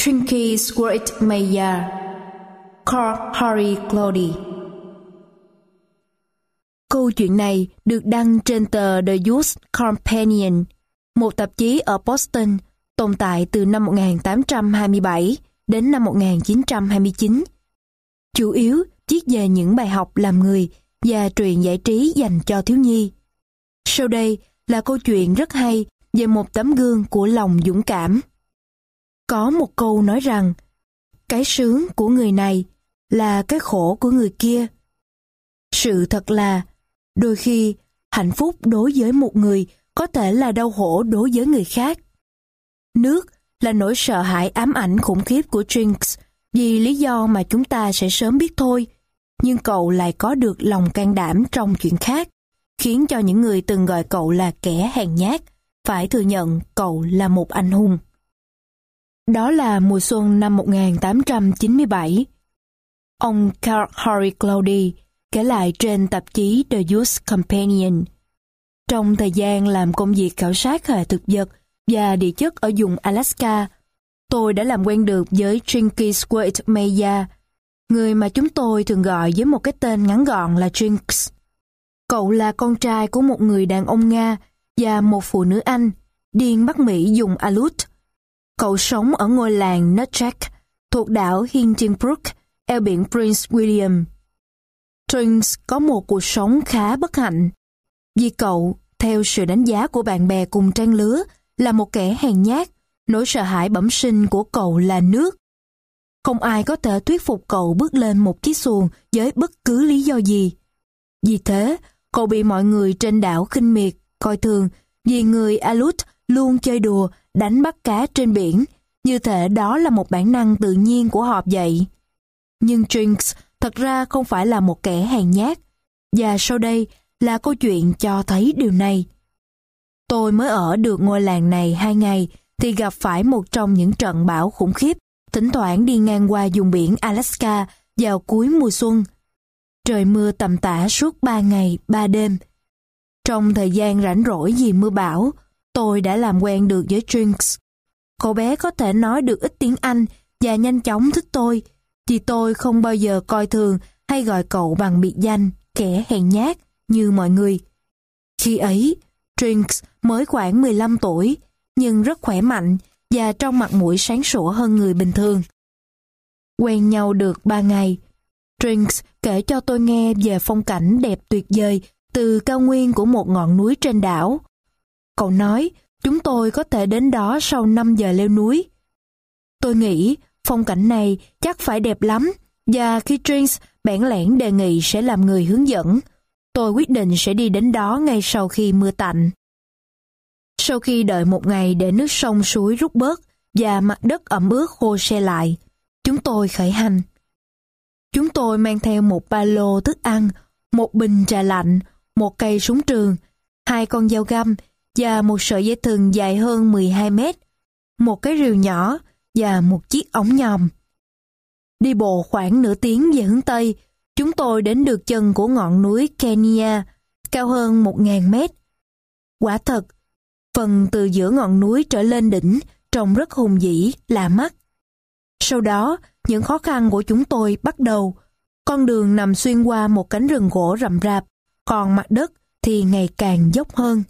Trinky Squirt Maya, Carl Harry Clody. Câu chuyện này được đăng trên tờ The Youth Companion, một tạp chí ở Boston, tồn tại từ năm 1827 đến năm 1929. Chủ yếu viết về những bài học làm người và truyện giải trí dành cho thiếu nhi. Sau đây là câu chuyện rất hay về một tấm gương của lòng dũng cảm. Có một câu nói rằng, cái sướng của người này là cái khổ của người kia. Sự thật là, đôi khi, hạnh phúc đối với một người có thể là đau khổ đối với người khác. Nước là nỗi sợ hãi ám ảnh khủng khiếp của Jinx vì lý do mà chúng ta sẽ sớm biết thôi, nhưng cậu lại có được lòng can đảm trong chuyện khác, khiến cho những người từng gọi cậu là kẻ hèn nhát phải thừa nhận cậu là một anh hùng. Đó là mùa xuân năm 1897. Ông Carl Harry Clody kể lại trên tạp chí The Youth Companion. Trong thời gian làm công việc khảo sát hệ thực vật và địa chất ở vùng Alaska, tôi đã làm quen được với Trinky Squirt Maya, người mà chúng tôi thường gọi với một cái tên ngắn gọn là Jinx. Cậu là con trai của một người đàn ông Nga và một phụ nữ Anh, điên Bắc Mỹ dùng Aleut. Cậu sống ở ngôi làng Nutchak, thuộc đảo Hindenburg, eo biển Prince William. Jinx có một cuộc sống khá bất hạnh, vì cậu, theo sự đánh giá của bạn bè cùng trang lứa, là một kẻ hèn nhát. Nỗi sợ hãi bẩm sinh của cậu là nước. Không ai có thể thuyết phục cậu bước lên một chiếc xuồng với bất cứ lý do gì. Vì thế, cậu bị mọi người trên đảo khinh miệt, coi thường, vì người Aleut luôn chơi đùa, đánh bắt cá trên biển, như thể đó là một bản năng tự nhiên của họ vậy. Nhưng Jinx thật ra không phải là một kẻ hèn nhát, và sau đây là câu chuyện cho thấy điều này. Tôi mới ở được ngôi làng này 2 ngày thì gặp phải một trong những trận bão khủng khiếp, thỉnh thoảng đi ngang qua vùng biển Alaska vào cuối mùa xuân. Trời mưa tầm tã suốt 3 ngày 3 đêm. Trong thời gian rảnh rỗi vì mưa bão, tôi đã làm quen được với Jinx. Cậu bé có thể nói được ít tiếng Anh và nhanh chóng thích tôi, vì tôi không bao giờ coi thường hay gọi cậu bằng biệt danh kẻ hèn nhát như mọi người. Khi ấy, Jinx mới khoảng 15 tuổi, nhưng rất khỏe mạnh và trong mặt mũi sáng sủa hơn người bình thường. Quen nhau được 3 ngày, Jinx kể cho tôi nghe về phong cảnh đẹp tuyệt vời từ cao nguyên của một ngọn núi trên đảo. Cậu nói chúng tôi có thể đến đó sau 5 giờ leo núi. Tôi nghĩ phong cảnh này chắc phải đẹp lắm, và khi Jinx bẽn lẽn đề nghị sẽ làm người hướng dẫn, tôi quyết định sẽ đi đến đó ngay sau khi mưa tạnh. Sau khi đợi một ngày để nước sông suối rút bớt và mặt đất ẩm ướt khô se lại, chúng tôi khởi hành. Chúng tôi mang theo một ba lô thức ăn, một bình trà lạnh, một cây súng trường, 2 con dao găm và một sợi dây thừng dài hơn 12 mét, một cái rìu nhỏ và một chiếc ống nhòm. Đi bộ khoảng nửa tiếng về hướng Tây, chúng tôi đến được chân của ngọn núi Kenya, cao hơn 1.000 mét. Quả thật, phần từ giữa ngọn núi trở lên đỉnh trông rất hùng vĩ, lạ mắt. Sau đó, những khó khăn của chúng tôi bắt đầu. Con đường nằm xuyên qua một cánh rừng gỗ rậm rạp, còn mặt đất thì ngày càng dốc hơn.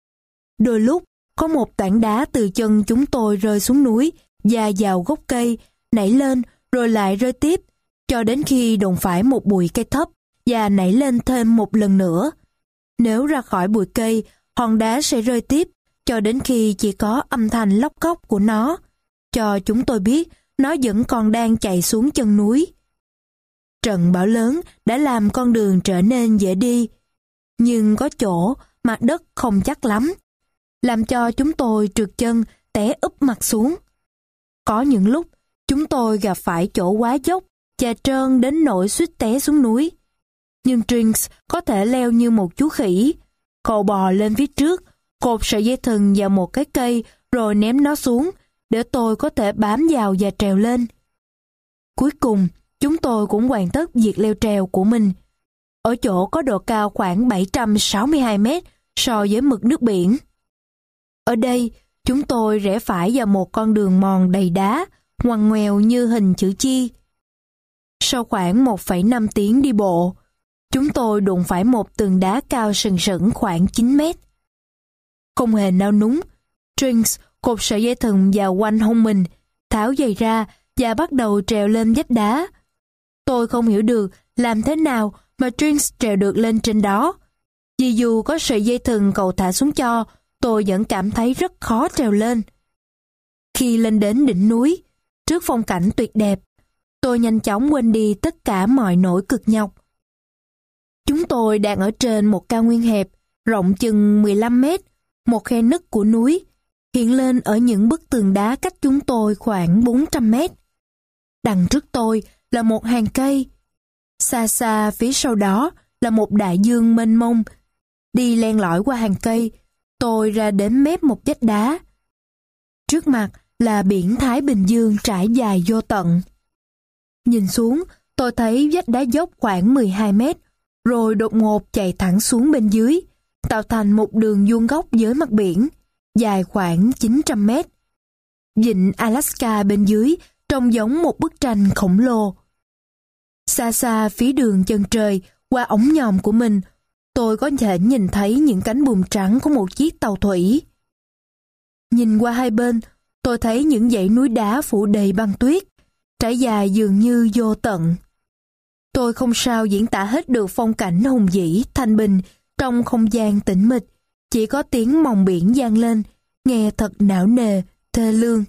Đôi lúc, có một tảng đá từ chân chúng tôi rơi xuống núi và vào gốc cây, nảy lên rồi lại rơi tiếp, cho đến khi đụng phải một bụi cây thấp và nảy lên thêm một lần nữa. Nếu ra khỏi bụi cây, hòn đá sẽ rơi tiếp, cho đến khi chỉ có âm thanh lóc cóc của nó, cho chúng tôi biết nó vẫn còn đang chạy xuống chân núi. Trận bão lớn đã làm con đường trở nên dễ đi, nhưng có chỗ mặt đất không chắc lắm, làm cho chúng tôi trượt chân té úp mặt xuống. Có những lúc chúng tôi gặp phải chỗ quá dốc và trơn đến nỗi suýt té xuống núi. Nhưng Jinx có thể leo như một chú khỉ. Cậu bò lên phía trước, cột sợi dây thừng vào một cái cây rồi ném nó xuống để tôi có thể bám vào và trèo lên. Cuối cùng, chúng tôi cũng hoàn tất việc leo trèo của mình. Ở chỗ có độ cao khoảng 762 mét so với mực nước biển. Ở đây, chúng tôi rẽ phải vào một con đường mòn đầy đá, ngoằn ngoèo như hình chữ chi. Sau khoảng 1,5 tiếng đi bộ, chúng tôi đụng phải một tường đá cao sừng sững khoảng 9 mét. Không hề nao núng, Trinks cột sợi dây thừng vào quanh hông mình, tháo giày ra và bắt đầu trèo lên vách đá. Tôi không hiểu được làm thế nào mà Trinks trèo được lên trên đó. Vì dù có sợi dây thừng cậu thả xuống cho, tôi vẫn cảm thấy rất khó trèo lên. Khi lên đến đỉnh núi, trước phong cảnh tuyệt đẹp, tôi nhanh chóng quên đi tất cả mọi nỗi cực nhọc. Chúng tôi đang ở trên một cao nguyên hẹp, rộng chừng 15 mét, một khe nứt của núi, hiện lên ở những bức tường đá cách chúng tôi khoảng 400 mét. Đằng trước tôi là một hàng cây. Xa xa phía sau đó là một đại dương mênh mông. Đi len lỏi qua hàng cây, tôi ra đến mép một vách đá. Trước mặt là biển Thái Bình Dương trải dài vô tận. Nhìn xuống, tôi thấy vách đá dốc khoảng 12 mét, rồi đột ngột chạy thẳng xuống bên dưới, tạo thành một đường vuông góc với mặt biển, dài khoảng 900 mét. Vịnh Alaska bên dưới trông giống một bức tranh khổng lồ. Xa xa phía đường chân trời, qua ống nhòm của mình, tôi có thể nhìn thấy những cánh buồm trắng của một chiếc tàu thủy. Nhìn qua hai bên, tôi thấy những dãy núi đá phủ đầy băng tuyết, trải dài dường như vô tận. Tôi không sao diễn tả hết được phong cảnh hùng vĩ, thanh bình trong không gian tĩnh mịch, chỉ có tiếng mòng biển vang lên, nghe thật não nề, thê lương.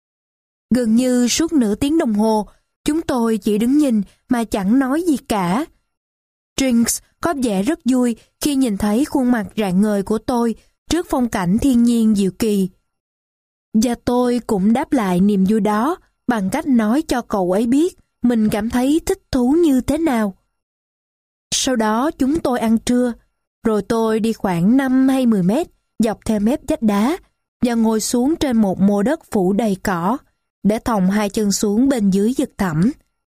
Gần như suốt nửa tiếng đồng hồ, chúng tôi chỉ đứng nhìn mà chẳng nói gì cả. Trinks có vẻ rất vui khi nhìn thấy khuôn mặt rạng ngời của tôi trước phong cảnh thiên nhiên diệu kỳ. Và tôi cũng đáp lại niềm vui đó bằng cách nói cho cậu ấy biết mình cảm thấy thích thú như thế nào. Sau đó chúng tôi ăn trưa, rồi tôi đi khoảng 5 hay 10 mét dọc theo mép vách đá và ngồi xuống trên một mô đất phủ đầy cỏ để thòng hai chân xuống bên dưới vực thẳm.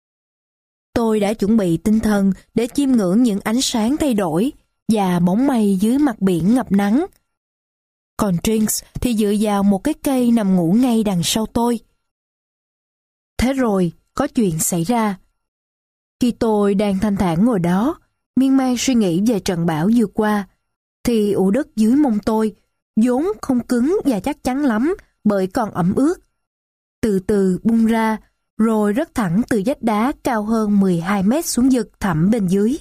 Tôi đã chuẩn bị tinh thần để chiêm ngưỡng những ánh sáng thay đổi và bóng mây dưới mặt biển ngập nắng. Còn Trinks thì dựa vào một cái cây nằm ngủ ngay đằng sau tôi. Thế rồi, có chuyện xảy ra. Khi tôi đang thanh thản ngồi đó, miên man suy nghĩ về trận bão vừa qua, thì ụ đất dưới mông tôi, vốn không cứng và chắc chắn lắm bởi còn ẩm ướt, từ từ bung ra, rồi rớt thẳng từ vách đá cao hơn 12 mét xuống vực thẳm bên dưới.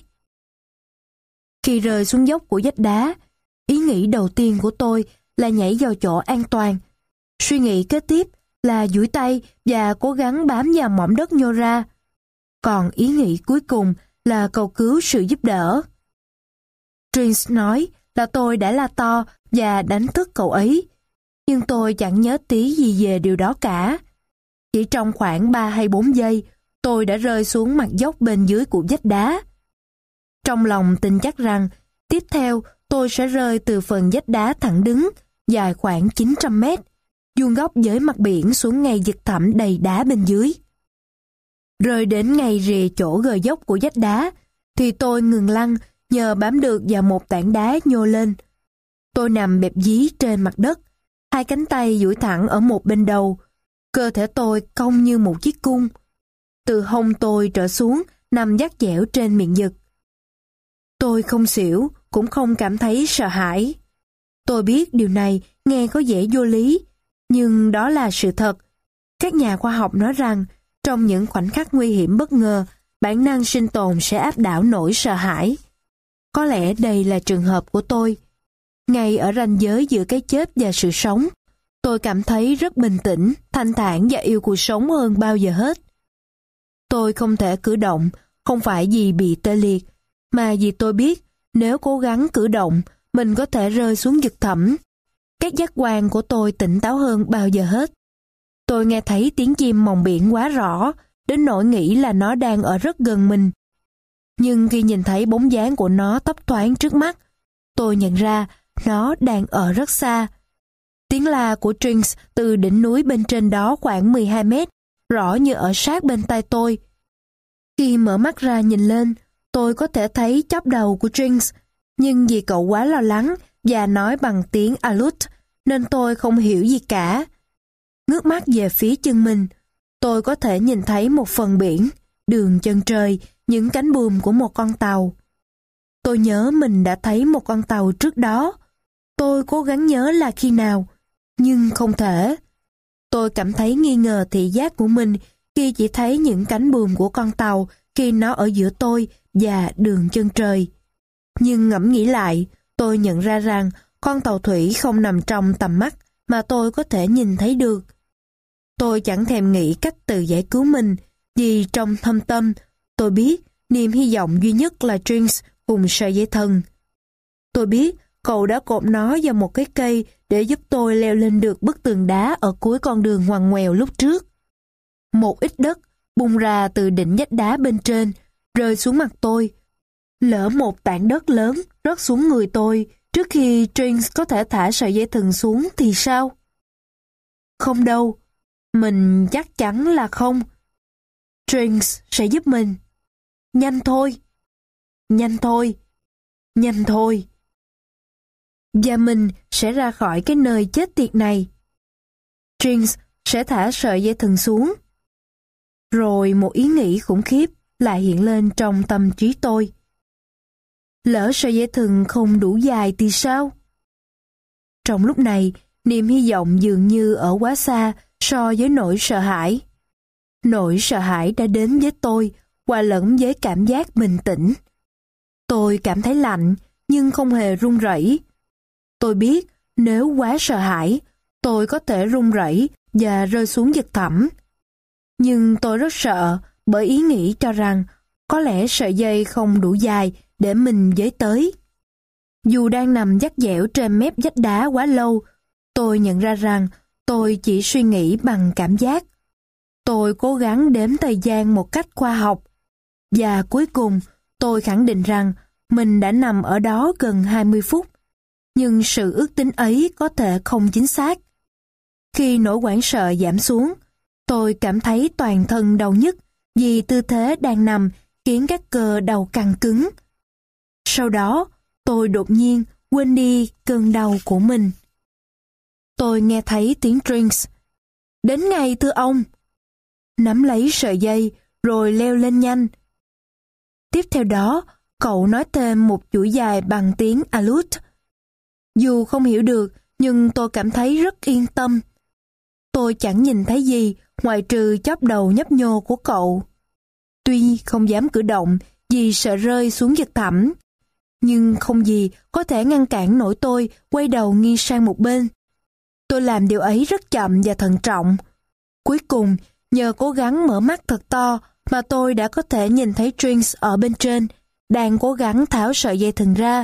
Khi rơi xuống dốc của vách đá, ý nghĩ đầu tiên của tôi là nhảy vào chỗ an toàn. Suy nghĩ kế tiếp là duỗi tay và cố gắng bám vào mỏm đất nhô ra. Còn ý nghĩ cuối cùng là cầu cứu sự giúp đỡ. Trinks nói là tôi đã la to và đánh thức cậu ấy, nhưng tôi chẳng nhớ tí gì về điều đó cả. Chỉ trong khoảng 3 hay 4 giây, tôi đã rơi xuống mặt dốc bên dưới của vách đá. Trong lòng tin chắc rằng, tiếp theo tôi sẽ rơi từ phần vách đá thẳng đứng, dài khoảng 900 mét, vuông góc với mặt biển xuống ngay vực thẳm đầy đá bên dưới. Rơi đến ngay rìa chỗ gờ dốc của vách đá, thì tôi ngừng lăn nhờ bám được vào một tảng đá nhô lên. Tôi nằm bẹp dí trên mặt đất, hai cánh tay duỗi thẳng ở một bên đầu, cơ thể tôi cong như một chiếc cung. Từ hông tôi trở xuống nằm vắt vẻo trên miệng vực. Tôi không xỉu, cũng không cảm thấy sợ hãi. Tôi biết điều này nghe có vẻ vô lý, nhưng đó là sự thật. Các nhà khoa học nói rằng, trong những khoảnh khắc nguy hiểm bất ngờ, bản năng sinh tồn sẽ áp đảo nỗi sợ hãi. Có lẽ đây là trường hợp của tôi. Ngay ở ranh giới giữa cái chết và sự sống, tôi cảm thấy rất bình tĩnh, thanh thản và yêu cuộc sống hơn bao giờ hết. Tôi không thể cử động, không phải vì bị tê liệt, mà vì tôi biết nếu cố gắng cử động, mình có thể rơi xuống vực thẳm. Các giác quan của tôi tỉnh táo hơn bao giờ hết. Tôi nghe thấy tiếng chim mòng biển quá rõ, đến nỗi nghĩ là nó đang ở rất gần mình. Nhưng khi nhìn thấy bóng dáng của nó thấp thoáng trước mắt, tôi nhận ra nó đang ở rất xa. Tiếng la của Trinks từ đỉnh núi bên trên đó khoảng 12 mét, rõ như ở sát bên tai tôi. Khi mở mắt ra nhìn lên, tôi có thể thấy chóp đầu của Trinks, nhưng vì cậu quá lo lắng và nói bằng tiếng Aleut, nên tôi không hiểu gì cả. Ngước mắt về phía chân mình, Tôi có thể nhìn thấy một phần biển, đường chân trời, những cánh buồm của một con tàu. Tôi nhớ mình đã thấy một con tàu trước đó. Tôi cố gắng nhớ là khi nào, nhưng không thể. Tôi cảm thấy nghi ngờ thị giác của mình khi chỉ thấy những cánh buồm của con tàu khi nó ở giữa tôi và đường chân trời. Nhưng ngẫm nghĩ lại, tôi nhận ra rằng con tàu thủy không nằm trong tầm mắt mà tôi có thể nhìn thấy được. Tôi chẳng thèm nghĩ cách tự giải cứu mình, vì trong thâm tâm, tôi biết niềm hy vọng duy nhất là Jinx cùng sợi dây thừng. Tôi biết cậu đã cột nó vào một cái cây để giúp tôi leo lên được bức tường đá ở cuối con đường ngoằn ngoèo lúc trước. Một ít đất bung ra từ đỉnh vách đá bên trên, rơi xuống mặt tôi. Lỡ một tảng đất lớn rớt xuống người tôi trước khi Jinx có thể thả sợi dây thừng xuống thì sao? Không đâu, mình chắc chắn là không. Jinx sẽ giúp mình. Nhanh thôi, nhanh thôi, nhanh thôi. Và mình sẽ ra khỏi cái nơi chết tiệt này. Jinx sẽ thả sợi dây thừng xuống. Rồi một ý nghĩ khủng khiếp lại hiện lên trong tâm trí tôi. Lỡ sợi dây thừng không đủ dài thì sao? Trong lúc này, niềm hy vọng dường như ở quá xa so với nỗi sợ hãi. Nỗi sợ hãi đã đến với tôi, hòa lẫn với cảm giác bình tĩnh. Tôi cảm thấy lạnh, nhưng không hề run rẩy. Tôi biết nếu quá sợ hãi, tôi có thể run rẩy và rơi xuống vực thẳm. Nhưng tôi rất sợ bởi ý nghĩ cho rằng có lẽ sợi dây không đủ dài để mình với tới. Dù đang nằm vắt vẻo trên mép vách đá quá lâu, tôi nhận ra rằng tôi chỉ suy nghĩ bằng cảm giác. Tôi cố gắng đếm thời gian một cách khoa học. Và cuối cùng, tôi khẳng định rằng mình đã nằm ở đó gần 20 phút. Nhưng sự ước tính ấy có thể không chính xác. Khi nỗi hoảng sợ giảm xuống, tôi cảm thấy toàn thân đau nhức vì tư thế đang nằm khiến các cơ đầu căng cứng. Sau đó, tôi đột nhiên quên đi cơn đau của mình. Tôi nghe thấy tiếng Jinx. Đến ngay thưa ông. Nắm lấy sợi dây rồi leo lên nhanh. Tiếp theo đó, cậu nói thêm một chuỗi dài bằng tiếng Aleut. Dù không hiểu được, nhưng tôi cảm thấy rất yên tâm. Tôi chẳng nhìn thấy gì ngoại trừ chóp đầu nhấp nhô của cậu. Tuy không dám cử động vì sợ rơi xuống vực thẳm, nhưng không gì có thể ngăn cản nổi tôi quay đầu nghiêng sang một bên. Tôi làm điều ấy rất chậm và thận trọng. Cuối cùng, nhờ cố gắng mở mắt thật to mà tôi đã có thể nhìn thấy Jinx ở bên trên, đang cố gắng tháo sợi dây thừng ra.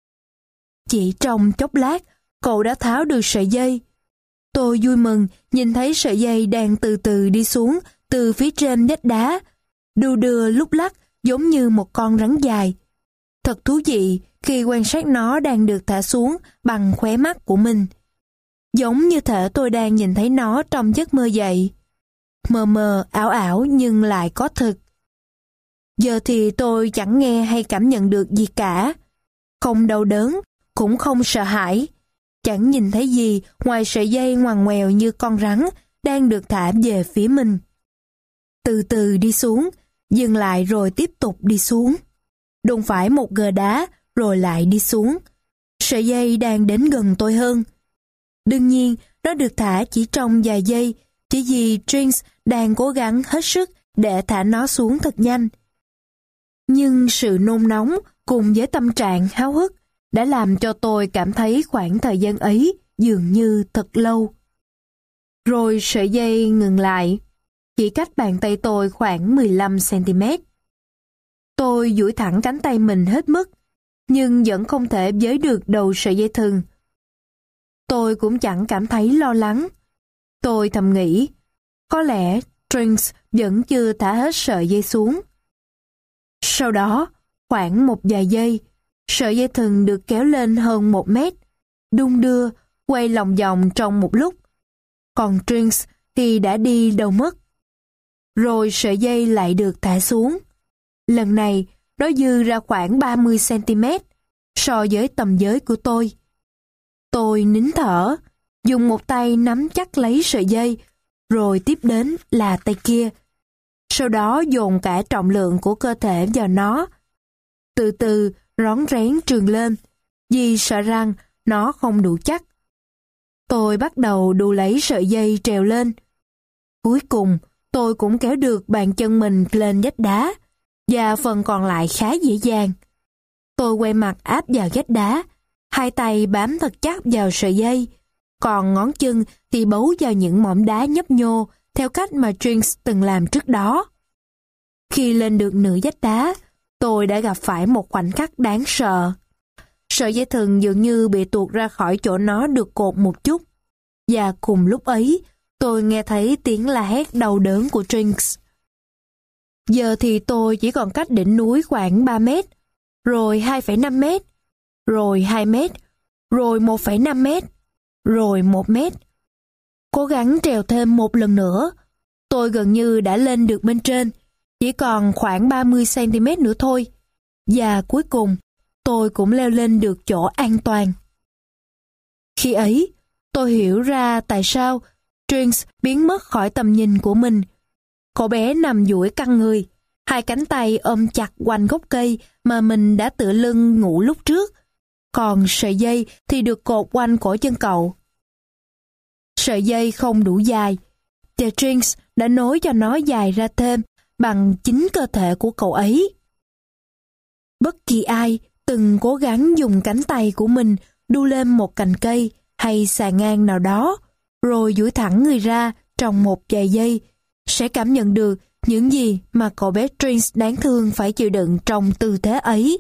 Chỉ trong chốc lát, cậu đã tháo được sợi dây. Tôi vui mừng nhìn thấy sợi dây đang từ từ đi xuống từ phía trên vách đá, đu đưa lúc lắc giống như một con rắn dài. Thật thú vị khi quan sát nó đang được thả xuống bằng khóe mắt của mình. Giống như thể tôi đang nhìn thấy nó trong giấc mơ dậy. Mờ mờ, ảo ảo nhưng lại có thực. Giờ thì tôi chẳng nghe hay cảm nhận được gì cả. Không đau đớn, cũng không sợ hãi. Chẳng nhìn thấy gì ngoài sợi dây ngoằn ngoèo như con rắn đang được thả về phía mình. Từ từ đi xuống, dừng lại rồi tiếp tục đi xuống. Đụng phải một gờ đá rồi lại đi xuống. Sợi dây đang đến gần tôi hơn. Đương nhiên, nó được thả chỉ trong vài giây, chỉ vì Jinx đang cố gắng hết sức để thả nó xuống thật nhanh. Nhưng sự nôn nóng cùng với tâm trạng háo hức đã làm cho tôi cảm thấy khoảng thời gian ấy dường như thật lâu. Rồi sợi dây ngừng lại, chỉ cách bàn tay tôi khoảng 15 cm. Tôi duỗi thẳng cánh tay mình hết mức, nhưng vẫn không thể với được đầu sợi dây thừng. Tôi cũng chẳng cảm thấy lo lắng. Tôi thầm nghĩ, có lẽ Jinx vẫn chưa thả hết sợi dây xuống. Sau đó, khoảng một vài giây, sợi dây thừng được kéo lên hơn 1 mét, đung đưa, quay lòng vòng trong một lúc. Còn Jinx thì đã đi đâu mất. Rồi sợi dây lại được thả xuống. Lần này, nó dư ra khoảng 30 cm so với tầm giới của tôi. Tôi nín thở, dùng một tay nắm chắc lấy sợi dây, rồi tiếp đến là tay kia. Sau đó dồn cả trọng lượng của cơ thể vào nó. Từ từ rón rén trườn lên, vì sợ rằng nó không đủ chắc. Tôi bắt đầu đu lấy sợi dây trèo lên. Cuối cùng, tôi cũng kéo được bàn chân mình lên vách đá, và phần còn lại khá dễ dàng. Tôi quay mặt áp vào vách đá, hai tay bám thật chắc vào sợi dây, còn ngón chân thì bấu vào những mỏm đá nhấp nhô theo cách mà Jinx từng làm trước đó. Khi lên được nửa vách đá, tôi đã gặp phải một khoảnh khắc đáng sợ. Sợi dây thừng dường như bị tuột ra khỏi chỗ nó được cột một chút. Và cùng lúc ấy, tôi nghe thấy tiếng la hét đau đớn của Jinx. Giờ thì tôi chỉ còn cách đỉnh núi khoảng 3 mét, rồi 2,5 mét, rồi 2 mét, rồi 1,5 mét, rồi 1 mét. Cố gắng trèo thêm một lần nữa. Tôi gần như đã lên được bên trên, chỉ còn khoảng 30 cm nữa thôi. Và cuối cùng, tôi cũng leo lên được chỗ an toàn. Khi ấy, tôi hiểu ra tại sao Jinx biến mất khỏi tầm nhìn của mình. Cậu bé nằm duỗi căng người, hai cánh tay ôm chặt quanh gốc cây mà mình đã tựa lưng ngủ lúc trước, còn sợi dây thì được cột quanh cổ chân cậu. Sợi dây không đủ dài, và Jinx đã nối cho nó dài ra thêm bằng chính cơ thể của cậu ấy. Bất kỳ ai từng cố gắng dùng cánh tay của mình đu lên một cành cây hay xà ngang nào đó, rồi duỗi thẳng người ra trong một vài giây, sẽ cảm nhận được những gì mà cậu bé Jinx đáng thương phải chịu đựng trong tư thế ấy.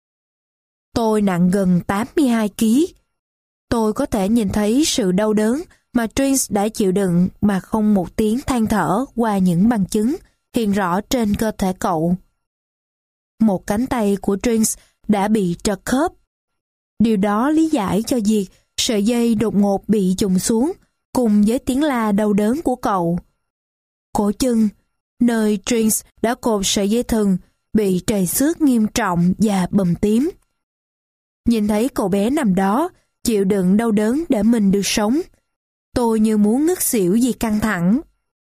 Tôi nặng gần 82 kg. Tôi có thể nhìn thấy sự đau đớn mà Jinx đã chịu đựng mà không một tiếng than thở qua những bằng chứng hiện rõ trên cơ thể cậu. Một cánh tay của Jinx đã bị trật khớp. Điều đó lý giải cho việc sợi dây đột ngột bị chùng xuống cùng với tiếng la đau đớn của cậu. Cổ chân, nơi Jinx đã cột sợi dây thừng, bị trầy xước nghiêm trọng và bầm tím. Nhìn thấy cậu bé nằm đó, chịu đựng đau đớn để mình được sống, tôi như muốn ngất xỉu vì căng thẳng.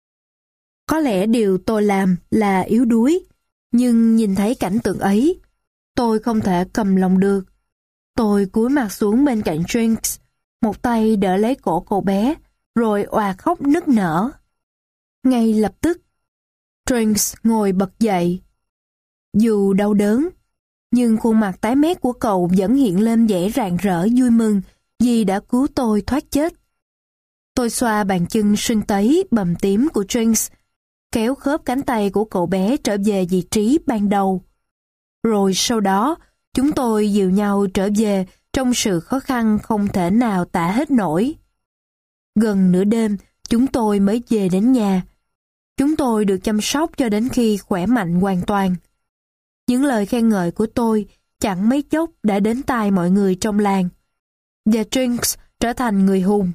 Có lẽ điều tôi làm là yếu đuối, nhưng nhìn thấy cảnh tượng ấy, tôi không thể cầm lòng được. Tôi cúi mặt xuống bên cạnh Jinx, một tay đỡ lấy cổ cậu bé, rồi òa khóc nức nở. Ngay lập tức, Jinx ngồi bật dậy. Dù đau đớn, nhưng khuôn mặt tái mét của cậu vẫn hiện lên vẻ rạng rỡ vui mừng vì đã cứu tôi thoát chết. Tôi xoa bàn chân sưng tấy bầm tím của Jinx, kéo khớp cánh tay của cậu bé trở về vị trí ban đầu. Rồi sau đó, chúng tôi dìu nhau trở về trong sự khó khăn không thể nào tả hết nổi. Gần nửa đêm, chúng tôi mới về đến nhà. Chúng tôi được chăm sóc cho đến khi khỏe mạnh hoàn toàn. Những lời khen ngợi của tôi chẳng mấy chốc đã đến tai mọi người trong làng. Và Jinx trở thành người hùng.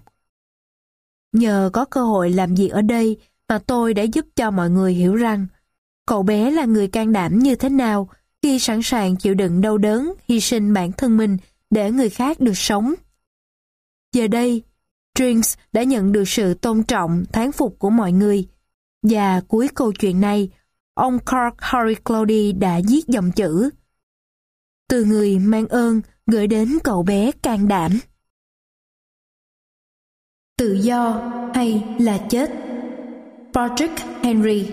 Nhờ có cơ hội làm việc ở đây mà tôi đã giúp cho mọi người hiểu rằng cậu bé là người can đảm như thế nào khi sẵn sàng chịu đựng đau đớn, hy sinh bản thân mình để người khác được sống. Giờ đây, Jinx đã nhận được sự tôn trọng, thán phục của mọi người. Và cuối câu chuyện này, ông Clark Harry Cloudy đã viết dòng chữ: từ người mang ơn gửi đến cậu bé can đảm. Tự do hay là chết? Patrick Henry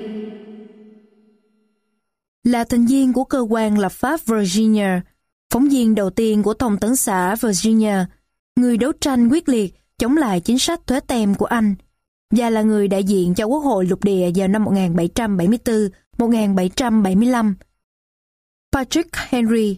là thành viên của cơ quan lập pháp Virginia, phóng viên đầu tiên của thông tấn xã Virginia, người đấu tranh quyết liệt chống lại chính sách thuế tem của Anh, và là người đại diện cho Quốc hội lục địa vào năm 1774-1775. Patrick Henry,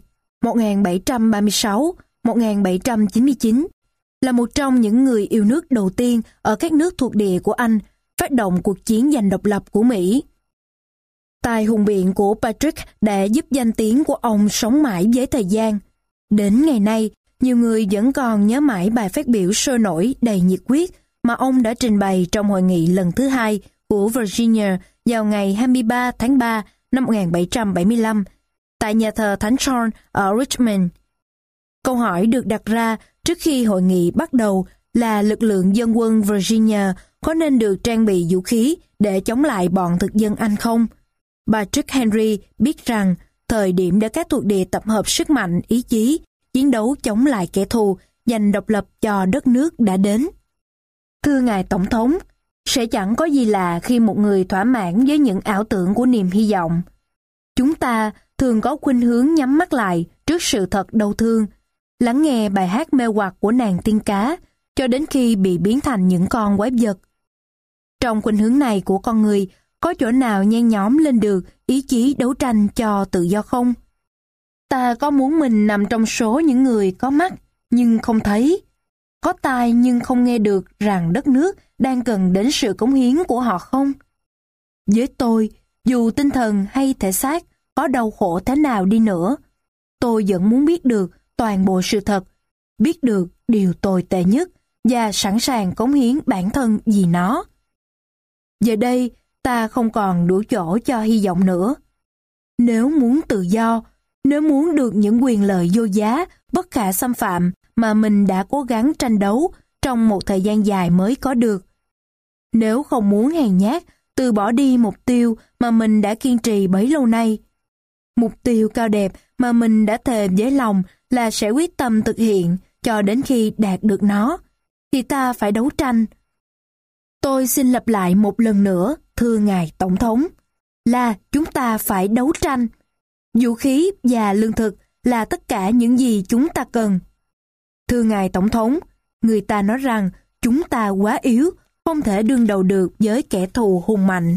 1736-1799, là một trong những người yêu nước đầu tiên ở các nước thuộc địa của Anh phát động cuộc chiến giành độc lập của Mỹ. Tài hùng biện của Patrick đã giúp danh tiếng của ông sống mãi với thời gian. Đến ngày nay, nhiều người vẫn còn nhớ mãi bài phát biểu sôi nổi đầy nhiệt huyết mà ông đã trình bày trong hội nghị lần thứ 2 của Virginia vào ngày 23 tháng 3 năm 1775 tại nhà thờ Thánh John ở Richmond. Câu hỏi được đặt ra trước khi hội nghị bắt đầu là lực lượng dân quân Virginia có nên được trang bị vũ khí để chống lại bọn thực dân Anh không? Patrick Henry biết rằng thời điểm để các thuộc địa tập hợp sức mạnh, ý chí, chiến đấu chống lại kẻ thù, giành độc lập cho đất nước đã đến. Thưa ngài Tổng thống, sẽ chẳng có gì lạ khi một người thỏa mãn với những ảo tưởng của niềm hy vọng. Chúng ta thường có khuynh hướng nhắm mắt lại trước sự thật đau thương, lắng nghe bài hát mê hoặc của nàng tiên cá, cho đến khi bị biến thành những con quái vật. Trong khuynh hướng này của con người, có chỗ nào nhen nhóm lên được ý chí đấu tranh cho tự do không? Ta có muốn mình nằm trong số những người có mắt nhưng không thấy, có tai nhưng không nghe được rằng đất nước đang cần đến sự cống hiến của họ không? Với tôi, dù tinh thần hay thể xác có đau khổ thế nào đi nữa, tôi vẫn muốn biết được toàn bộ sự thật, biết được điều tồi tệ nhất và sẵn sàng cống hiến bản thân vì nó. Giờ đây, ta không còn đủ chỗ cho hy vọng nữa. Nếu muốn tự do, nếu muốn được những quyền lợi vô giá, bất khả xâm phạm mà mình đã cố gắng tranh đấu trong một thời gian dài mới có được, nếu không muốn hèn nhát từ bỏ đi mục tiêu mà mình đã kiên trì bấy lâu nay, mục tiêu cao đẹp mà mình đã thề với lòng là sẽ quyết tâm thực hiện cho đến khi đạt được nó, thì ta phải đấu tranh. Tôi xin lặp lại một lần nữa, thưa ngài Tổng thống, là chúng ta phải đấu tranh. Vũ khí và lương thực là tất cả những gì chúng ta cần. Thưa ngài Tổng thống, người ta nói rằng chúng ta quá yếu, không thể đương đầu được với kẻ thù hùng mạnh.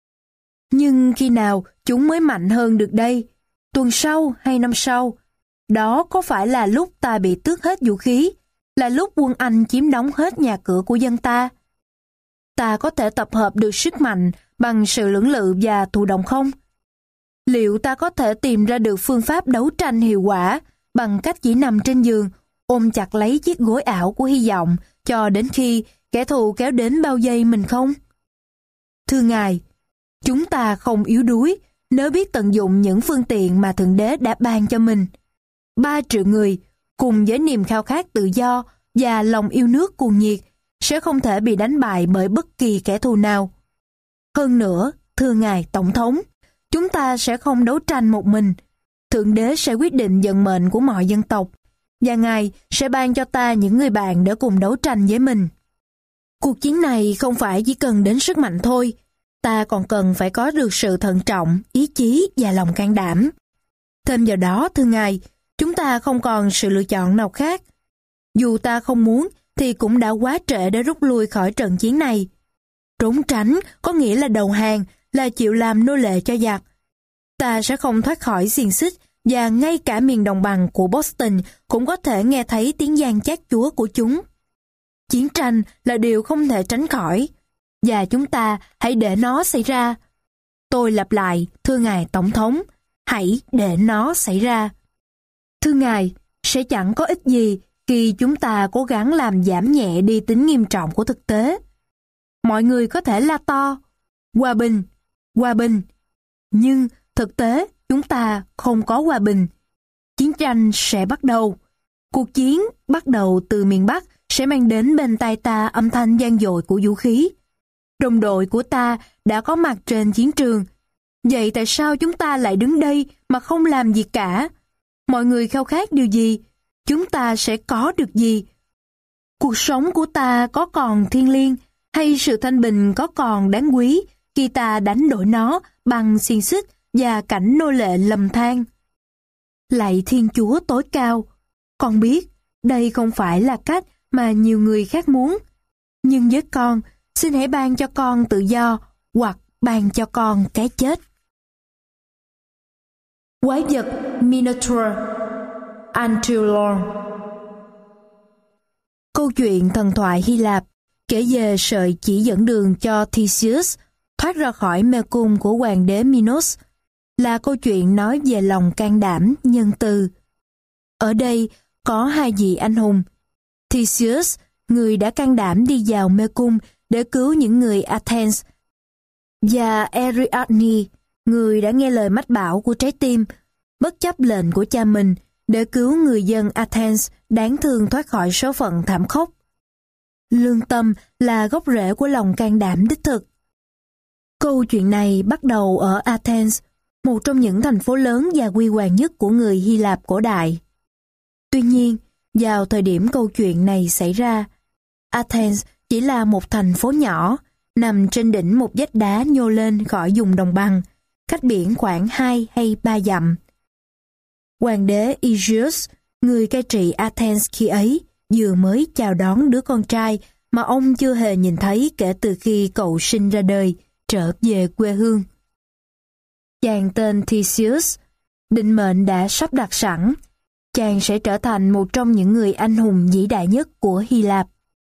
Nhưng khi nào chúng mới mạnh hơn được đây? Tuần sau hay năm sau? Đó có phải là lúc ta bị tước hết vũ khí, là lúc quân Anh chiếm đóng hết nhà cửa của dân ta? Ta có thể tập hợp được sức mạnh bằng sự lưỡng lự và thụ động không? Liệu ta có thể tìm ra được phương pháp đấu tranh hiệu quả bằng cách chỉ nằm trên giường, ôm chặt lấy chiếc gối ảo của hy vọng cho đến khi kẻ thù kéo đến bao vây mình không? Thưa ngài, chúng ta không yếu đuối nếu biết tận dụng những phương tiện mà Thượng Đế đã ban cho mình. 3 triệu người, cùng với niềm khao khát tự do và lòng yêu nước cuồng nhiệt, sẽ không thể bị đánh bại bởi bất kỳ kẻ thù nào. Hơn nữa, thưa ngài Tổng thống, chúng ta sẽ không đấu tranh một mình. Thượng Đế sẽ quyết định vận mệnh của mọi dân tộc, và Ngài sẽ ban cho ta những người bạn để cùng đấu tranh với mình. Cuộc chiến này không phải chỉ cần đến sức mạnh thôi, ta còn cần phải có được sự thận trọng, ý chí và lòng can đảm. Thêm vào đó, thưa Ngài, chúng ta không còn sự lựa chọn nào khác. Dù ta không muốn, thì cũng đã quá trễ để rút lui khỏi trận chiến này. Trốn tránh có nghĩa là đầu hàng, là chịu làm nô lệ cho giặc. Ta sẽ không thoát khỏi xiềng xích, và ngay cả miền đồng bằng của Boston cũng có thể nghe thấy tiếng giang chát chúa của chúng. Chiến tranh là điều không thể tránh khỏi, và chúng ta hãy để nó xảy ra. Tôi lặp lại, thưa ngài Tổng thống, hãy để nó xảy ra. Thưa ngài, sẽ chẳng có ích gì khi chúng ta cố gắng làm giảm nhẹ đi tính nghiêm trọng của thực tế. Mọi người có thể la to, hòa bình, hòa bình, nhưng thực tế chúng ta không có hòa bình. Chiến tranh sẽ bắt đầu. Cuộc chiến bắt đầu từ miền Bắc sẽ mang đến bên tai ta âm thanh vang dội của vũ khí. Đồng đội của ta đã có mặt trên chiến trường. Vậy tại sao chúng ta lại đứng đây mà không làm gì cả? Mọi người khao khát điều gì? Chúng ta sẽ có được gì? Cuộc sống của ta có còn thiêng liêng, hay sự thanh bình có còn đáng quý khi ta đánh đổi nó bằng xiềng xích và cảnh nô lệ lầm than? Lạy Thiên Chúa tối cao, con biết đây không phải là cách mà nhiều người khác muốn, nhưng với con, xin hãy ban cho con tự do hoặc ban cho con cái chết. Quái vật Minotaur, Antiochus. Câu chuyện thần thoại Hy Lạp kể về sợi chỉ dẫn đường cho Theseus thoát ra khỏi mê cung của hoàng đế Minos, là câu chuyện nói về lòng can đảm, nhân từ. Ở đây có hai vị anh hùng, Theseus, người đã can đảm đi vào mê cung để cứu những người Athens, và Ariadne, người đã nghe lời mách bảo của trái tim, bất chấp lệnh của cha mình để cứu người dân Athens đáng thương thoát khỏi số phận thảm khốc. lương tâm là gốc rễ của lòng can đảm đích thực. Câu chuyện này bắt đầu ở Athens, một trong những thành phố lớn và huy hoàng nhất của người Hy Lạp cổ đại. Tuy nhiên, vào thời điểm câu chuyện này xảy ra, Athens chỉ là một thành phố nhỏ, nằm trên đỉnh một vách đá nhô lên khỏi vùng đồng bằng, cách biển khoảng 2 hay 3 dặm. Hoàng đế Aegeus, người cai trị Athens khi ấy, vừa mới chào đón đứa con trai mà ông chưa hề nhìn thấy kể từ khi cậu sinh ra đời, trở về quê hương. Chàng tên Theseus, định mệnh đã sắp đặt sẵn, chàng sẽ trở thành một trong những người anh hùng vĩ đại nhất của Hy Lạp.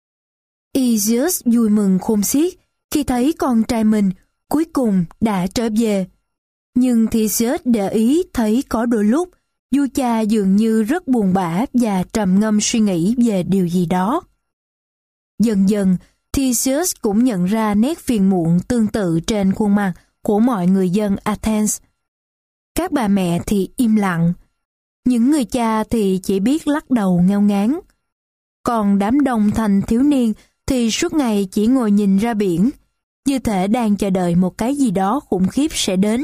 Aegeus vui mừng khôn xiết khi thấy con trai mình cuối cùng đã trở về. Nhưng Theseus để ý thấy có đôi lúc vua cha dường như rất buồn bã và trầm ngâm suy nghĩ về điều gì đó. Dần dần, Theseus cũng nhận ra nét phiền muộn tương tự trên khuôn mặt của mọi người dân Athens. Các bà mẹ thì im lặng, những người cha thì chỉ biết lắc đầu ngao ngán. Còn đám đông thanh thiếu niên thì suốt ngày chỉ ngồi nhìn ra biển, như thể đang chờ đợi một cái gì đó khủng khiếp sẽ đến.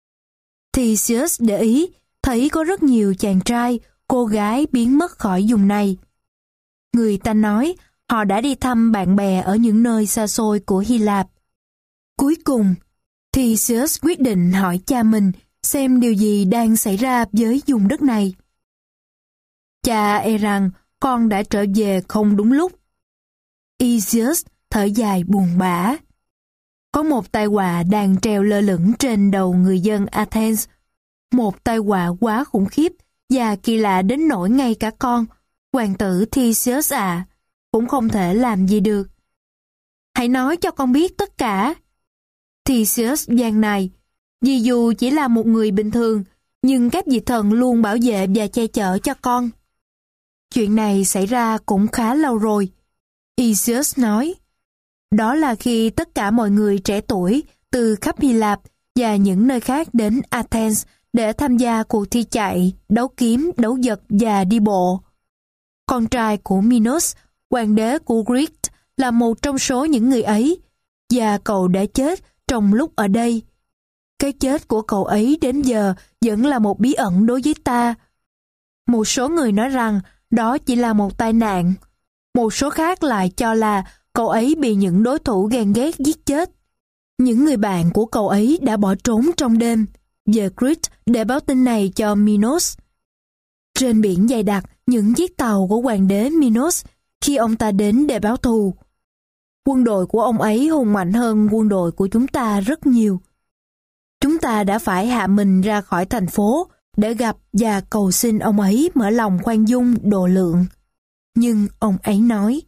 Theseus để ý thấy có rất nhiều chàng trai, cô gái biến mất khỏi vùng này. Người ta nói họ đã đi thăm bạn bè ở những nơi xa xôi của Hy Lạp. Cuối cùng, Theseus quyết định hỏi cha mình xem điều gì đang xảy ra với vùng đất này. Cha e rằng con đã trở về không đúng lúc. Aegeus thở dài buồn bã. Có một tai họa đang treo lơ lửng trên đầu người dân Athens. Một tai họa quá khủng khiếp và kỳ lạ đến nỗi ngay cả con, hoàng tử Theseus cũng không thể làm gì được. Hãy nói cho con biết tất cả. Theseus gian này, vì dù chỉ là một người bình thường, nhưng các vị thần luôn bảo vệ và che chở cho con. Chuyện này xảy ra cũng khá lâu rồi. Aegeus nói, đó là khi tất cả mọi người trẻ tuổi từ khắp Hy Lạp và những nơi khác đến Athens để tham gia cuộc thi chạy, đấu kiếm, đấu vật và đi bộ. Con trai của Minos, hoàng đế của Crete, là một trong số những người ấy, và cậu đã chết trong lúc ở đây. Cái chết của cậu ấy đến giờ vẫn là một bí ẩn đối với ta. Một số người nói rằng đó chỉ là một tai nạn. Một số khác lại cho là cậu ấy bị những đối thủ ghen ghét giết chết. Những người bạn của cậu ấy đã bỏ trốn trong đêm về Crete để báo tin này cho Minos. Trên biển dày đặc những chiếc tàu của hoàng đế Minos khi ông ta đến để báo thù. Quân đội của ông ấy hùng mạnh hơn quân đội của chúng ta rất nhiều. Chúng ta đã phải hạ mình ra khỏi thành phố để gặp và cầu xin ông ấy mở lòng khoan dung độ lượng. Nhưng ông ấy nói,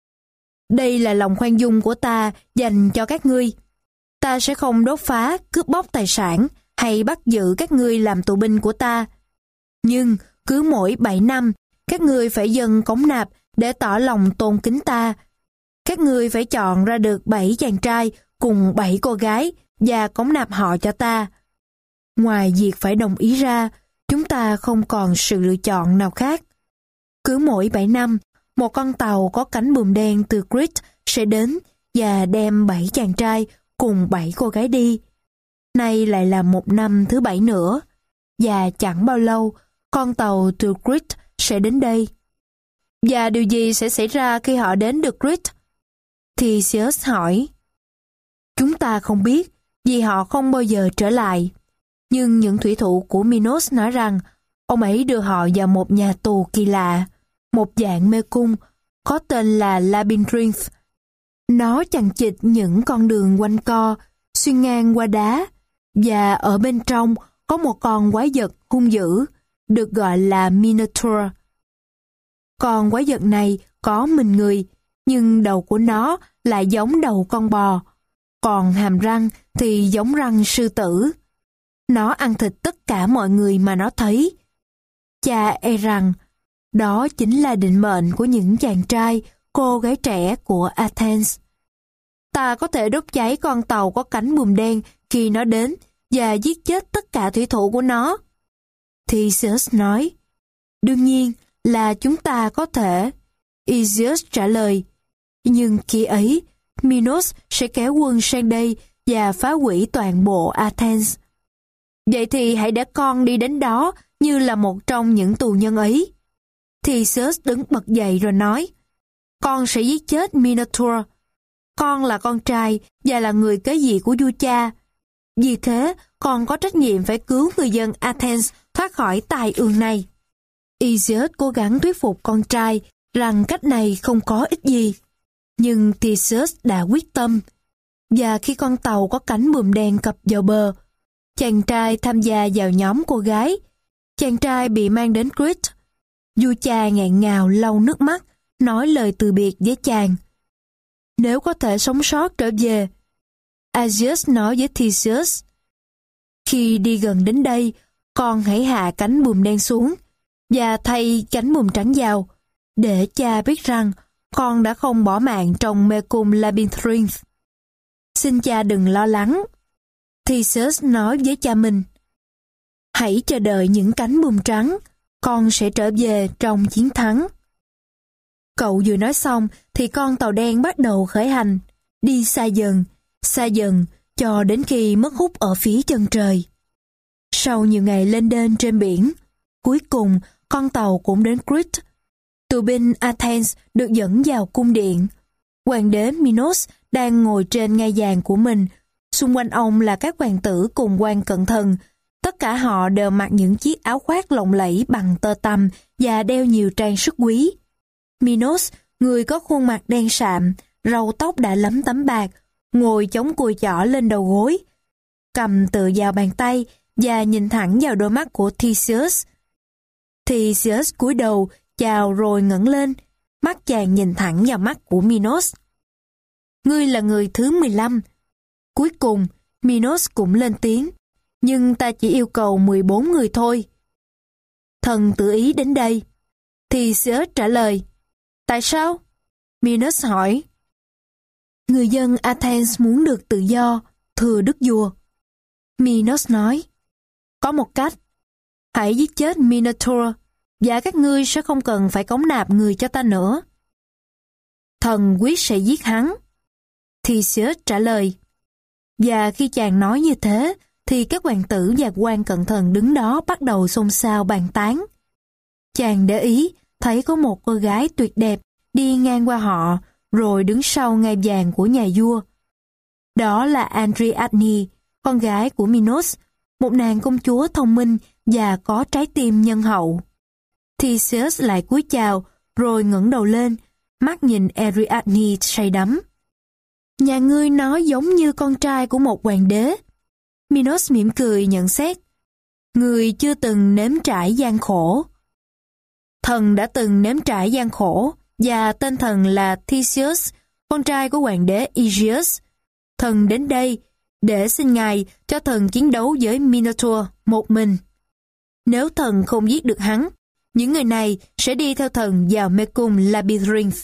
đây là lòng khoan dung của ta dành cho các ngươi. Ta sẽ không đốt phá, cướp bóc tài sản hay bắt giữ các ngươi làm tù binh của ta. Nhưng cứ mỗi 7 năm, các ngươi phải dâng cống nạp để tỏ lòng tôn kính ta. Các ngươi phải chọn ra được 7 chàng trai cùng 7 cô gái và cống nạp họ cho ta. Ngoài việc phải đồng ý ra, chúng ta không còn sự lựa chọn nào khác. Cứ mỗi 7 năm, một con tàu có cánh buồm đen từ Crete sẽ đến và đem 7 chàng trai cùng 7 cô gái đi. Nay lại là một năm thứ 7 nữa, và chẳng bao lâu, con tàu từ Crete sẽ đến đây. Và điều gì sẽ xảy ra khi họ đến được Crete? Theseus hỏi. Chúng ta không biết, vì họ không bao giờ trở lại. Nhưng những thủy thủ của Minos nói rằng ông ấy đưa họ vào một nhà tù kỳ lạ, một dạng mê cung, có tên là Labyrinth. Nó chằng chịt những con đường quanh co, xuyên ngang qua đá, và ở bên trong có một con quái vật hung dữ, được gọi là Minotaur. Con quái vật này có mình người, nhưng đầu của nó lại giống đầu con bò, còn hàm răng thì giống răng sư tử. Nó ăn thịt tất cả mọi người mà nó thấy. Cha e rằng đó chính là định mệnh của những chàng trai, cô gái trẻ của Athens. Ta có thể đốt cháy con tàu có cánh buồm đen khi nó đến và giết chết tất cả thủy thủ của nó. Theseus nói, đương nhiên là chúng ta có thể. Aegeus trả lời, Nhưng khi ấy, Minos sẽ kéo quân sang đây và phá hủy toàn bộ Athens. Vậy thì hãy để con đi đến đó như là một trong những tù nhân ấy. Theseus đứng bật dậy rồi nói, con sẽ giết chết Minotaur. Con là con trai và là người kế vị của vua cha. Vì thế, con có trách nhiệm phải cứu người dân Athens thoát khỏi tai ương này. Iseus cố gắng thuyết phục con trai rằng cách này không có ích gì. Nhưng Theseus đã quyết tâm. Và khi con tàu có cánh buồm đen cập vào bờ, chàng trai tham gia vào nhóm cô gái. Chàng trai bị mang đến Crete. Vua cha nghẹn ngào lau nước mắt, nói lời từ biệt với chàng. Nếu có thể sống sót trở về, Aegeus nói với Theseus, khi đi gần đến đây, con hãy hạ cánh buồm đen xuống và thay cánh buồm trắng vào, để cha biết rằng con đã không bỏ mạng trong mê cung Labyrinth. Xin cha đừng lo lắng. Theseus nói với cha mình, hãy chờ đợi những cánh buồm trắng, con sẽ trở về trong chiến thắng. Cậu vừa nói xong thì con tàu đen bắt đầu khởi hành, đi xa dần, cho đến khi mất hút ở phía chân trời. Sau nhiều ngày lênh đênh trên biển, cuối cùng con tàu cũng đến Crete. Tù binh Athens được dẫn vào cung điện. Hoàng đế Minos đang ngồi trên ngai vàng của mình. Xung quanh ông là các hoàng tử cùng quan cận thần. Tất cả họ đều mặc những chiếc áo khoác lộng lẫy bằng tơ tằm và đeo nhiều trang sức quý. Minos, người có khuôn mặt đen sạm, râu tóc đã lấm tấm bạc, ngồi chống cùi chỏ lên đầu gối, cầm tựa vào bàn tay và nhìn thẳng vào đôi mắt của Theseus. Theseus cúi đầu chào rồi ngẩng lên, mắt chàng nhìn thẳng vào mắt của Minos. Ngươi là người thứ 15. Cuối cùng, Minos cũng lên tiếng, nhưng ta chỉ yêu cầu 14 người thôi. Thần tự ý đến đây. Theseus trả lời, tại sao? Minos hỏi. Người dân Athens muốn được tự do, thưa đức vua. Minos nói, có một cách, hãy giết chết Minotaur, và các ngươi sẽ không cần phải cống nạp người cho ta nữa. Thần quyết sẽ giết hắn. Theseus trả lời. Và khi chàng nói như thế, thì các hoàng tử và quan cận thần đứng đó bắt đầu xôn xao bàn tán. Chàng để ý, thấy có một cô gái tuyệt đẹp đi ngang qua họ, rồi đứng sau ngai vàng của nhà vua. Đó là Ariadne, con gái của Minos, một nàng công chúa thông minh và có trái tim nhân hậu. Theseus lại cúi chào, rồi ngẩng đầu lên, mắt nhìn Ariadne say đắm. Nhà ngươi nói giống như con trai của một hoàng đế. Minos mỉm cười nhận xét. Người chưa từng nếm trải gian khổ. Thần đã từng nếm trải gian khổ, và tên thần là Theseus, con trai của hoàng đế Aegeus. Thần đến đây để xin ngài cho thần chiến đấu với Minotaur một mình. Nếu thần không giết được hắn, những người này sẽ đi theo thần vào mê cung Labyrinth.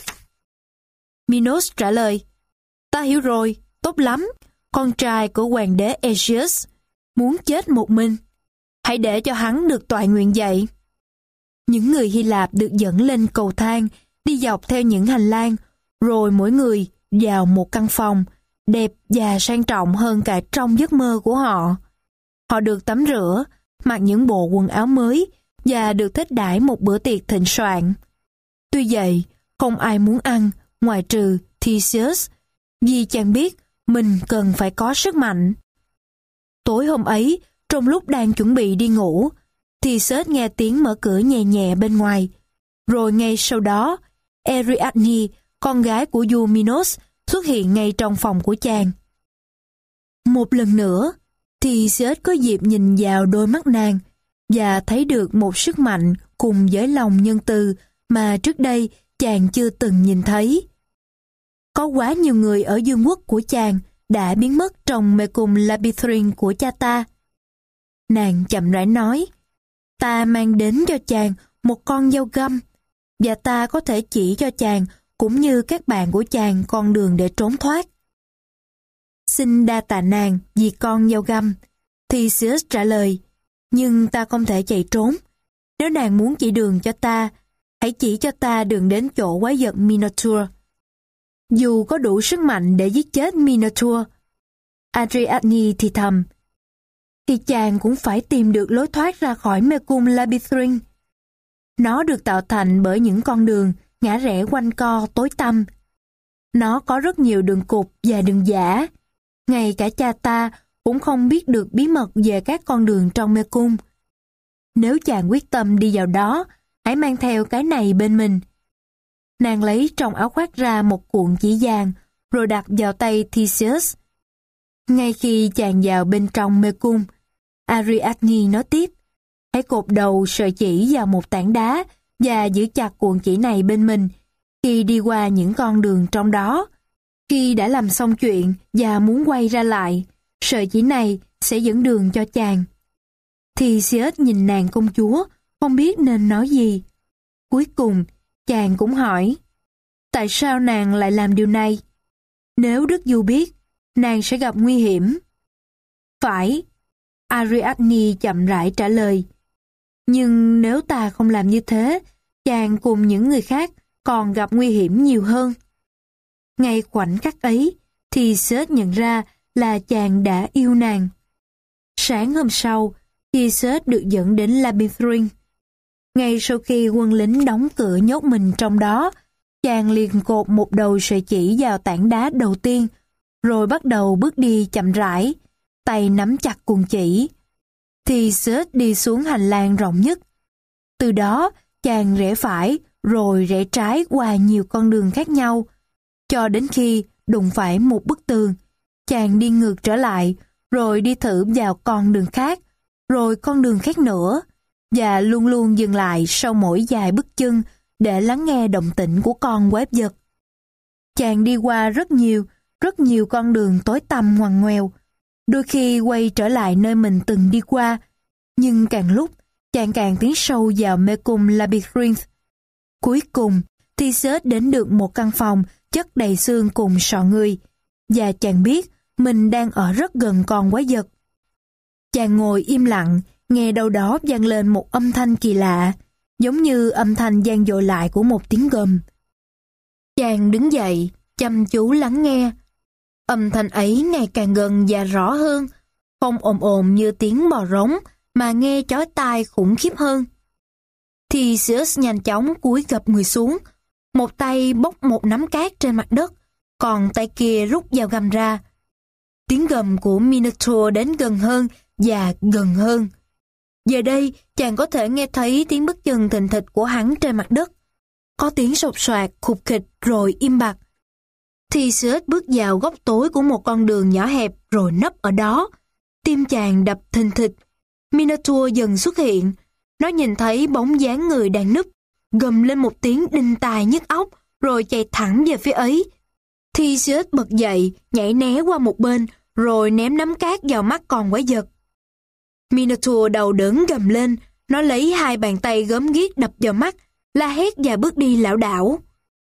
Minos trả lời, ta hiểu rồi, tốt lắm, con trai của hoàng đế Aegeus muốn chết một mình. Hãy để cho hắn được toại nguyện vậy. Những người Hy Lạp được dẫn lên cầu thang, đi dọc theo những hành lang, rồi mỗi người vào một căn phòng, đẹp và sang trọng hơn cả trong giấc mơ của họ. Họ được tắm rửa, mặc những bộ quần áo mới và được thiết đãi một bữa tiệc thịnh soạn. Tuy vậy, không ai muốn ăn ngoài trừ Theseus, vì chàng biết mình cần phải có sức mạnh. Tối hôm ấy, trong lúc đang chuẩn bị đi ngủ, Theseus nghe tiếng mở cửa nhẹ nhẹ bên ngoài. Rồi ngay sau đó, Ariadne, con gái của vua Minos, xuất hiện ngay trong phòng của chàng. Một lần nữa, Theseus có dịp nhìn vào đôi mắt nàng và thấy được một sức mạnh cùng với lòng nhân từ mà trước đây chàng chưa từng nhìn thấy. Có quá nhiều người ở vương quốc của chàng đã biến mất trong mê cung Labyrinth của cha ta. Nàng chậm rãi nói, ta mang đến cho chàng một con dao găm, và ta có thể chỉ cho chàng cũng như các bạn của chàng con đường để trốn thoát. Xin đa tạ nàng vì con dao găm. Theseus trả lời, nhưng ta không thể chạy trốn. Nếu nàng muốn chỉ đường cho ta, hãy chỉ cho ta đường đến chỗ quái vật Minotaur. dù có đủ sức mạnh để giết chết Minotaur. Ariadne thì thầm, thì chàng cũng phải tìm được lối thoát ra khỏi mê cung Labyrinth. Nó được tạo thành bởi những con đường ngã rẽ quanh co tối tăm. Nó có rất nhiều đường cụt và đường giả. Ngay cả cha ta cũng không biết được bí mật về các con đường trong mê cung. Nếu chàng quyết tâm đi vào đó, hãy mang theo cái này bên mình. Nàng lấy trong áo khoác ra một cuộn chỉ vàng, rồi đặt vào tay Theseus. Ngay khi chàng vào bên trong mê cung, Ariadne nói tiếp, hãy cột đầu sợi chỉ vào một tảng đá và giữ chặt cuộn chỉ này bên mình khi đi qua những con đường trong đó. Khi đã làm xong chuyện và muốn quay ra lại, sợi chỉ này sẽ dẫn đường cho chàng. Theseus nhìn nàng công chúa, không biết nên nói gì. Cuối cùng, chàng cũng hỏi, tại sao nàng lại làm điều này? Nếu Đức Vua biết, nàng sẽ gặp nguy hiểm. Phải, Ariadne chậm rãi trả lời. Nhưng nếu ta không làm như thế, chàng cùng những người khác còn gặp nguy hiểm nhiều hơn. Ngay khoảnh khắc ấy, thì Theseus nhận ra là chàng đã yêu nàng. Sáng hôm sau, Theseus được dẫn đến Labyrinth. Ngay sau khi quân lính đóng cửa nhốt mình trong đó, chàng liền cột một đầu sợi chỉ vào tảng đá đầu tiên, rồi bắt đầu bước đi chậm rãi, tay nắm chặt cuộn chỉ. Theseus đi xuống hành lang rộng nhất. Từ đó, chàng rẽ phải, rồi rẽ trái qua nhiều con đường khác nhau, cho đến khi đụng phải một bức tường. Chàng đi ngược trở lại, rồi đi thử vào con đường khác, rồi con đường khác nữa, và luôn luôn dừng lại sau mỗi vài bước chân để lắng nghe động tĩnh của con quái vật. Chàng đi qua rất nhiều con đường tối tăm ngoằn ngoèo, đôi khi quay trở lại nơi mình từng đi qua, nhưng càng lúc chàng càng tiến sâu vào mê cung Labyrinth. Cuối cùng, Theseus đến được một căn phòng chất đầy xương cùng sọ người, và chàng biết mình đang ở rất gần con quái vật. Chàng ngồi im lặng, nghe đâu đó vang lên một âm thanh kỳ lạ, giống như âm thanh vang dội lại của một tiếng gầm. Chàng đứng dậy, chăm chú lắng nghe. Âm thanh ấy ngày càng gần và rõ hơn, không ồm ồm như tiếng bò rống, mà nghe chói tai khủng khiếp hơn. Theseus nhanh chóng cúi gập người xuống, một tay bốc một nắm cát trên mặt đất, còn tay kia rút dao găm ra. Tiếng gầm của Minotaur đến gần hơn và gần hơn. Giờ đây, chàng có thể nghe thấy tiếng bước chân thình thịch của hắn trên mặt đất. Có tiếng sột soạt, khục khịch rồi im bặt. Theseus bước vào góc tối của một con đường nhỏ hẹp rồi nấp ở đó. Tim chàng đập thình thịch. Minotaur dần xuất hiện. Nó nhìn thấy bóng dáng người đang núp, gầm lên một tiếng đinh tai nhức óc, rồi chạy thẳng về phía ấy. Theseus bật dậy, nhảy né qua một bên, rồi ném nắm cát vào mắt con quái vật. Minotaur đầu đớn gầm lên, nó lấy hai bàn tay gớm ghiếc đập vào mắt, la hét và bước đi lảo đảo.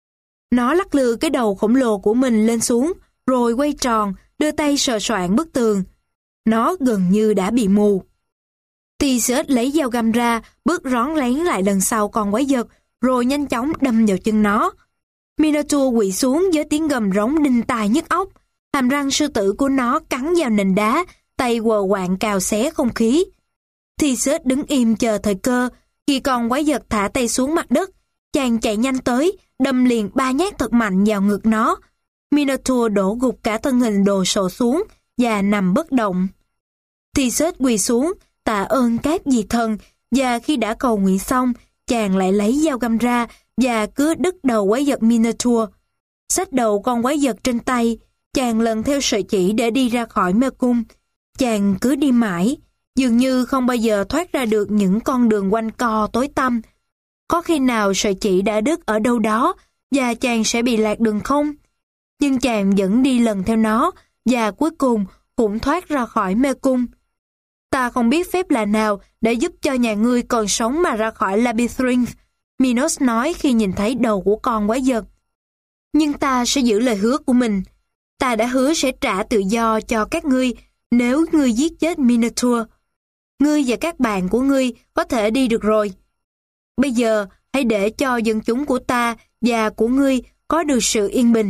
Nó lắc lư cái đầu khổng lồ của mình lên xuống, rồi quay tròn, đưa tay sờ soạng bức tường. Nó gần như đã bị mù. Theseus lấy dao găm ra, bước rón rén lại lần sau con quái vật, rồi nhanh chóng đâm vào chân nó. Minotaur quỵ xuống với tiếng gầm rống đinh tai nhức óc. Hàm răng sư tử của nó cắn vào nền đá, tay quờ quạng cào xé không khí. Theseus đứng im chờ thời cơ. Khi con quái vật thả tay xuống mặt đất, chàng chạy nhanh tới, đâm liền 3 nhát thật mạnh vào ngực nó. Minotaur đổ gục cả thân hình đồ sộ xuống và nằm bất động. Theseus quỳ xuống, tạ ơn các vị thần, và khi đã cầu nguyện xong, chàng lại lấy dao găm ra và cứa đứt đầu quái vật Minotaur. Xách đầu con quái vật trên tay, chàng lần theo sợi chỉ để đi ra khỏi mê cung. Chàng cứ đi mãi, dường như không bao giờ thoát ra được những con đường quanh co tối tăm. Có khi nào sợi chỉ đã đứt ở đâu đó và chàng sẽ bị lạc đường không? Nhưng chàng vẫn đi lần theo nó và cuối cùng cũng thoát ra khỏi mê cung. Ta không biết phép lạ nào để giúp cho nhà ngươi còn sống mà ra khỏi Labyrinth, Minos nói khi nhìn thấy đầu của con quái vật. Nhưng ta sẽ giữ lời hứa của mình. Ta đã hứa sẽ trả tự do cho các ngươi nếu ngươi giết chết Minotaur. Ngươi và các bạn của ngươi có thể đi được rồi. Bây giờ hãy để cho dân chúng của ta và của ngươi có được sự yên bình.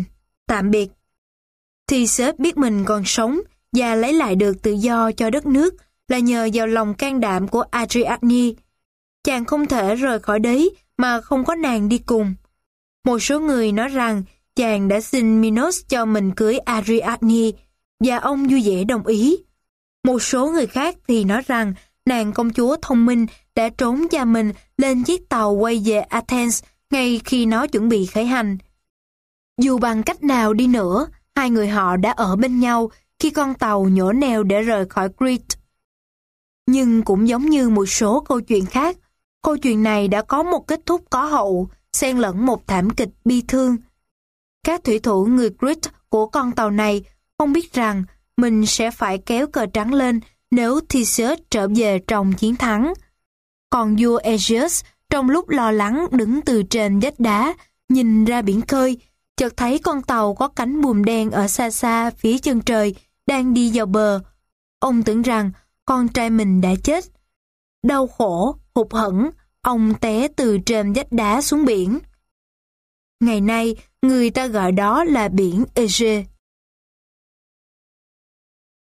Tạm biệt. Theseus biết mình còn sống và lấy lại được tự do cho đất nước là nhờ vào lòng can đảm của Ariadne. Chàng không thể rời khỏi đấy mà không có nàng đi cùng. Một số người nói rằng chàng đã xin Minos cho mình cưới Ariadne và ông vui vẻ đồng ý. Một số người khác thì nói rằng nàng công chúa thông minh đã trốn cha mình lên chiếc tàu quay về Athens ngay khi nó chuẩn bị khởi hành. Dù bằng cách nào đi nữa, hai người họ đã ở bên nhau khi con tàu nhổ neo để rời khỏi Crete. Nhưng cũng giống như một số câu chuyện khác, câu chuyện này đã có một kết thúc có hậu, xen lẫn một thảm kịch bi thương. Các thủy thủ người Crete của con tàu này không biết rằng mình sẽ phải kéo cờ trắng lên nếu Theseus trở về trong chiến thắng. Còn vua Aegeus trong lúc lo lắng đứng từ trên vách đá, nhìn ra biển khơi, chợt thấy con tàu có cánh buồm đen ở xa xa phía chân trời đang đi vào bờ. Ông tưởng rằng con trai mình đã chết. Đau khổ, hụt hẫng, ông té từ trên vách đá xuống biển. Ngày nay, người ta gọi đó là biển Ege.